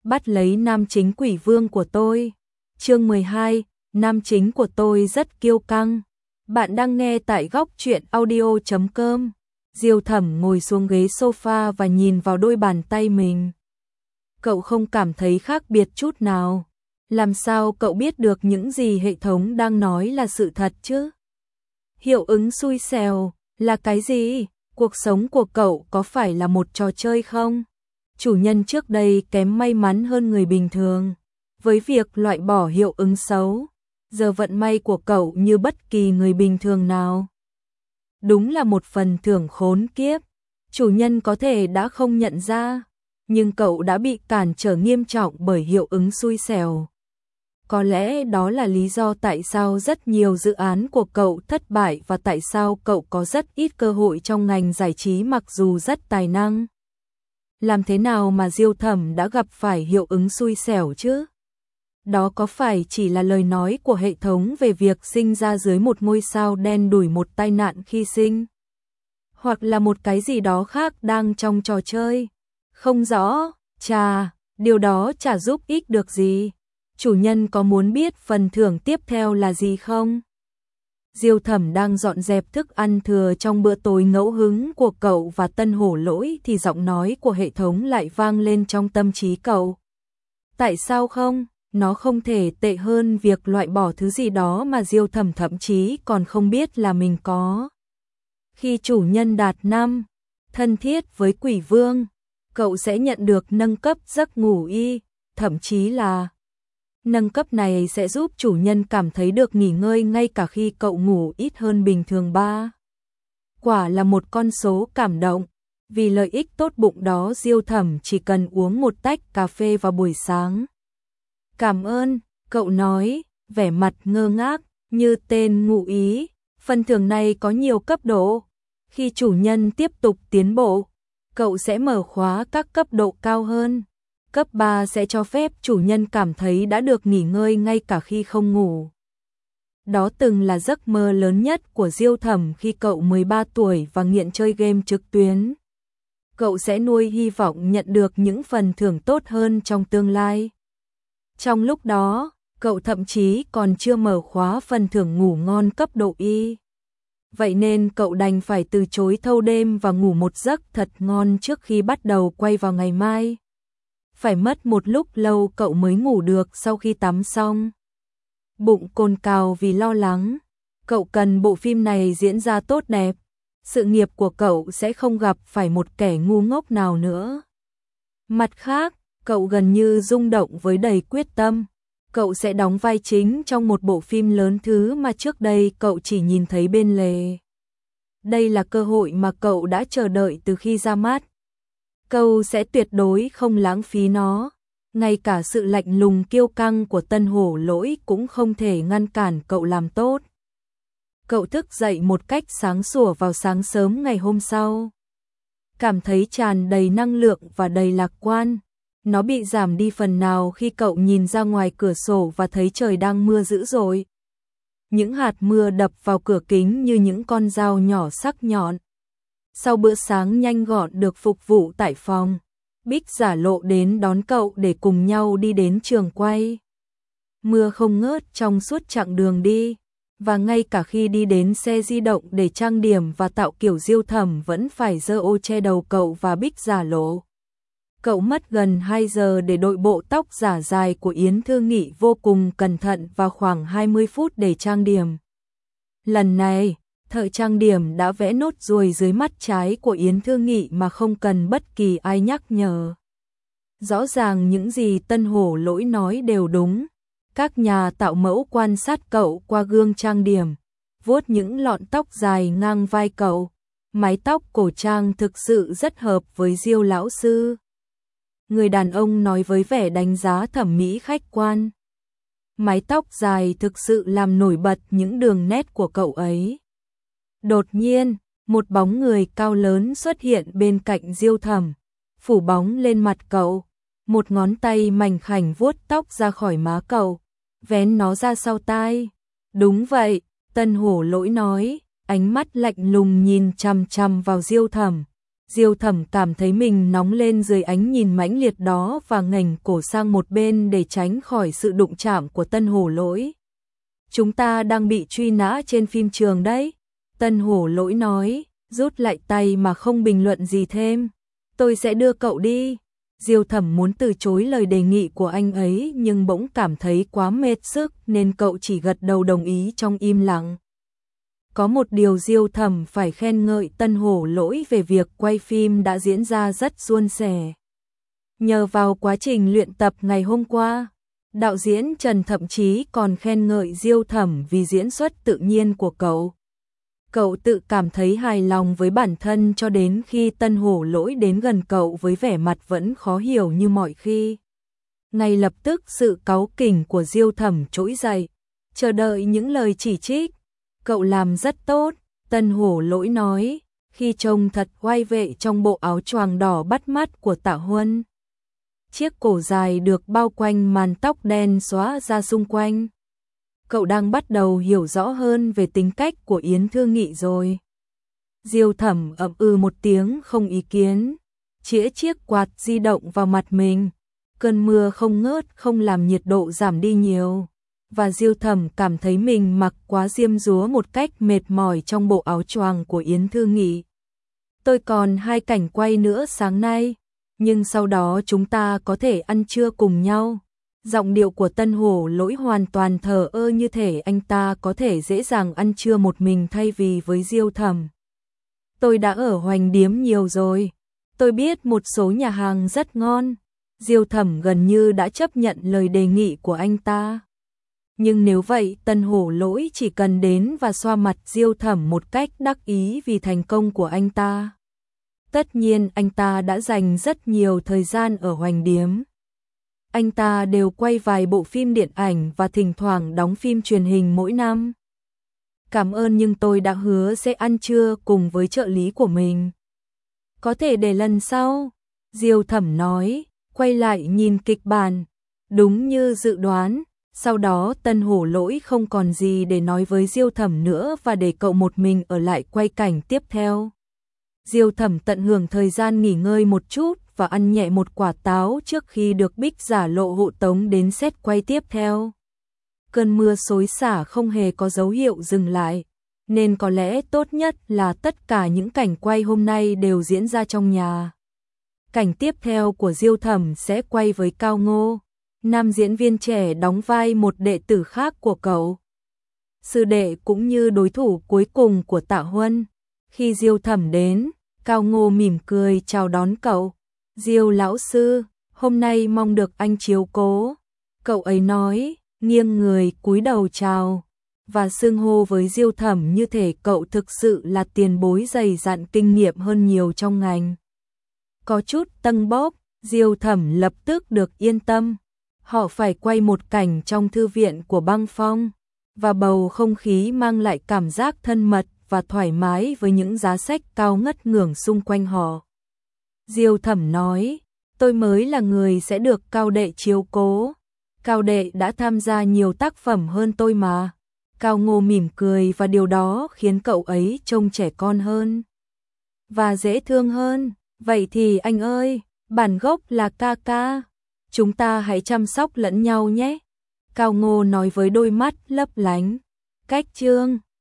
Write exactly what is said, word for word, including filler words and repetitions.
bắt lấy nam chính quỷ vương của tôi. Chương mười hai, nam chính của tôi rất kiêu căng. Bạn đang nghe tại góc truyện audio chấm com. Diêu Thẩm ngồi xuống ghế sofa và nhìn vào đôi bàn tay mình. Cậu không cảm thấy khác biệt chút nào. Làm sao cậu biết được những gì hệ thống đang nói là sự thật chứ? Hiệu ứng xui xẻo là cái gì? Cuộc sống của cậu có phải là một trò chơi không? Chủ nhân trước đây kém may mắn hơn người bình thường với việc loại bỏ hiệu ứng xấu. Giờ vận may của cậu như bất kỳ người bình thường nào. Đúng là một phần thưởng khốn kiếp. Chủ nhân có thể đã không nhận ra, nhưng cậu đã bị cản trở nghiêm trọng bởi hiệu ứng xui xẻo. Có lẽ đó là lý do tại sao rất nhiều dự án của cậu thất bại và tại sao cậu có rất ít cơ hội trong ngành giải trí mặc dù rất tài năng. Làm thế nào mà Diêu Thẩm đã gặp phải hiệu ứng xui xẻo chứ? Đó có phải chỉ là lời nói của hệ thống về việc sinh ra dưới một ngôi sao đen đủi một tai nạn khi sinh? Hoặc là một cái gì đó khác đang trong trò chơi? Không rõ, chà, điều đó chả giúp ích được gì. Chủ nhân có muốn biết phần thưởng tiếp theo là gì không? Diêu Thẩm đang dọn dẹp thức ăn thừa trong bữa tối ngẫu hứng của cậu và Tân Hổ Lỗi thì giọng nói của hệ thống lại vang lên trong tâm trí cậu. Tại sao không? Nó không thể tệ hơn việc loại bỏ thứ gì đó mà Diêu Thẩm thậm chí còn không biết là mình có. Khi chủ nhân đạt năm, thân thiết với quỷ vương, cậu sẽ nhận được nâng cấp giấc ngủ y, thậm chí là nâng cấp này sẽ giúp chủ nhân cảm thấy được nghỉ ngơi ngay cả khi cậu ngủ ít hơn bình thường ba. Quả là một con số cảm động. Vì lợi ích tốt bụng đó Diêu Thẩm chỉ cần uống một tách cà phê vào buổi sáng. Cảm ơn, cậu nói, vẻ mặt ngơ ngác, như tên ngụ ý. Phần thưởng này có nhiều cấp độ. Khi chủ nhân tiếp tục tiến bộ, cậu sẽ mở khóa các cấp độ cao hơn. Cấp ba sẽ cho phép chủ nhân cảm thấy đã được nghỉ ngơi ngay cả khi không ngủ. Đó từng là giấc mơ lớn nhất của Diêu Thẩm khi cậu mười ba tuổi và nghiện chơi game trực tuyến. Cậu sẽ nuôi hy vọng nhận được những phần thưởng tốt hơn trong tương lai. Trong lúc đó, cậu thậm chí còn chưa mở khóa phần thưởng ngủ ngon cấp độ Y. Vậy nên cậu đành phải từ chối thâu đêm và ngủ một giấc thật ngon trước khi bắt đầu quay vào ngày mai. Phải mất một lúc lâu cậu mới ngủ được sau khi tắm xong. Bụng cồn cào vì lo lắng. Cậu cần bộ phim này diễn ra tốt đẹp. Sự nghiệp của cậu sẽ không gặp phải một kẻ ngu ngốc nào nữa. Mặt khác, cậu gần như rung động với đầy quyết tâm. Cậu sẽ đóng vai chính trong một bộ phim lớn thứ mà trước đây cậu chỉ nhìn thấy bên lề. Đây là cơ hội mà cậu đã chờ đợi từ khi ra mắt. Cậu sẽ tuyệt đối không lãng phí nó. Ngay cả sự lạnh lùng kiêu căng của Tân Hổ Lỗi cũng không thể ngăn cản cậu làm tốt. Cậu thức dậy một cách sáng sủa vào sáng sớm ngày hôm sau. Cảm thấy tràn đầy năng lượng và đầy lạc quan. Nó bị giảm đi phần nào khi cậu nhìn ra ngoài cửa sổ và thấy trời đang mưa dữ dội. Những hạt mưa đập vào cửa kính như những con dao nhỏ sắc nhọn. Sau bữa sáng nhanh gọn được phục vụ tại phòng, Bích giả lộ đến đón cậu để cùng nhau đi đến trường quay. Mưa không ngớt trong suốt chặng đường đi, và ngay cả khi đi đến xe di động để trang điểm và tạo kiểu Diêu Thẩm vẫn phải giơ ô che đầu cậu và Bích giả lộ. Cậu mất gần hai giờ để đội bộ tóc giả dài của Yến Thư Nghị vô cùng cẩn thận và khoảng hai mươi phút để trang điểm. Lần này, thợ trang điểm đã vẽ nốt ruồi dưới mắt trái của Yến Thư Nghị mà không cần bất kỳ ai nhắc nhở. Rõ ràng những gì Tân Hổ Lỗi nói đều đúng. Các nhà tạo mẫu quan sát cậu qua gương trang điểm, vuốt những lọn tóc dài ngang vai cậu. Mái tóc cổ trang thực sự rất hợp với Diêu lão sư. Người đàn ông nói với vẻ đánh giá thẩm mỹ khách quan. Mái tóc dài thực sự làm nổi bật những đường nét của cậu ấy. Đột nhiên, một bóng người cao lớn xuất hiện bên cạnh Diêu Thẩm, phủ bóng lên mặt cậu. Một ngón tay mảnh khảnh vuốt tóc ra khỏi má cậu, vén nó ra sau tai. Đúng vậy, Tân Hổ Lỗi nói, ánh mắt lạnh lùng nhìn chằm chằm vào Diêu Thẩm. Diêu Thẩm cảm thấy mình nóng lên dưới ánh nhìn mãnh liệt đó và nghềnh cổ sang một bên để tránh khỏi sự đụng chạm của Tân Hổ Lỗi. Chúng ta đang bị truy nã trên phim trường đấy. Tân Hổ Lỗi nói, rút lại tay mà không bình luận gì thêm. Tôi sẽ đưa cậu đi. Diêu Thẩm muốn từ chối lời đề nghị của anh ấy nhưng bỗng cảm thấy quá mệt sức nên cậu chỉ gật đầu đồng ý trong im lặng. Có một điều Diêu Thẩm phải khen ngợi Tân Hổ Lỗi về việc quay phim đã diễn ra rất suôn sẻ. Nhờ vào quá trình luyện tập ngày hôm qua, đạo diễn Trần thậm chí còn khen ngợi Diêu Thẩm vì diễn xuất tự nhiên của cậu. Cậu tự cảm thấy hài lòng với bản thân cho đến khi Tân Hổ Lỗi đến gần cậu với vẻ mặt vẫn khó hiểu như mọi khi. Ngay lập tức sự cáu kỉnh của Diêu Thẩm trỗi dậy, chờ đợi những lời chỉ trích. Cậu làm rất tốt, Tân Hổ Lỗi nói, khi trông thật oai vệ trong bộ áo choàng đỏ bắt mắt của Tạ Huân. Chiếc cổ dài được bao quanh màn tóc đen xóa ra xung quanh. Cậu đang bắt đầu hiểu rõ hơn về tính cách của Yến Thư Nghị rồi. Diêu Thẩm ậm ừ một tiếng không ý kiến, chĩa chiếc quạt di động vào mặt mình. Cơn mưa không ngớt không làm nhiệt độ giảm đi nhiều. Và Diêu Thẩm cảm thấy mình mặc quá diêm dúa một cách mệt mỏi trong bộ áo choàng của Yến Thư Nghị. Tôi còn hai cảnh quay nữa sáng nay, nhưng sau đó chúng ta có thể ăn trưa cùng nhau. Giọng điệu của Tân Hổ Lỗi hoàn toàn thờ ơ như thể anh ta có thể dễ dàng ăn trưa một mình thay vì với Diêu Thẩm. Tôi đã ở Hoành Điếm nhiều rồi. Tôi biết một số nhà hàng rất ngon. Diêu Thẩm gần như đã chấp nhận lời đề nghị của anh ta. Nhưng nếu vậy, Tân Hổ Lỗi chỉ cần đến và xoa mặt Diêu Thẩm một cách đắc ý vì thành công của anh ta. Tất nhiên anh ta đã dành rất nhiều thời gian ở Hoành Điếm. Anh ta đều quay vài bộ phim điện ảnh và thỉnh thoảng đóng phim truyền hình mỗi năm. Cảm ơn nhưng tôi đã hứa sẽ ăn trưa cùng với trợ lý của mình. Có thể để lần sau, Diêu Thẩm nói, quay lại nhìn kịch bản. Đúng như dự đoán, sau đó Tân Hổ Lỗi không còn gì để nói với Diêu Thẩm nữa và để cậu một mình ở lại quay cảnh tiếp theo. Diêu Thẩm tận hưởng thời gian nghỉ ngơi một chút và ăn nhẹ một quả táo trước khi được Bích giả lộ hộ tống đến set quay tiếp theo. Cơn mưa xối xả không hề có dấu hiệu dừng lại, nên có lẽ tốt nhất là tất cả những cảnh quay hôm nay đều diễn ra trong nhà. Cảnh tiếp theo của Diêu Thẩm sẽ quay với Cao Ngô, nam diễn viên trẻ đóng vai một đệ tử khác của cậu. Sư đệ cũng như đối thủ cuối cùng của Tạ Huân. Khi Diêu Thẩm đến, Cao Ngô mỉm cười chào đón cậu. Diêu lão sư, hôm nay mong được anh chiếu cố. Cậu ấy nói, nghiêng người cúi đầu chào, và xưng hô với Diêu Thẩm như thể cậu thực sự là tiền bối dày dặn kinh nghiệm hơn nhiều trong ngành. Có chút tâng bốc, Diêu Thẩm lập tức được yên tâm. Họ phải quay một cảnh trong thư viện của Băng Phong, và bầu không khí mang lại cảm giác thân mật và thoải mái với những giá sách cao ngất ngưởng xung quanh họ. Diêu Thẩm nói, tôi mới là người sẽ được Cao đệ chiếu cố. Cao đệ đã tham gia nhiều tác phẩm hơn tôi mà. Cao Ngô mỉm cười và điều đó khiến cậu ấy trông trẻ con hơn và dễ thương hơn. Vậy thì anh ơi, bản gốc là ca ca. Chúng ta hãy chăm sóc lẫn nhau nhé. Cao Ngô nói với đôi mắt lấp lánh. Cách chương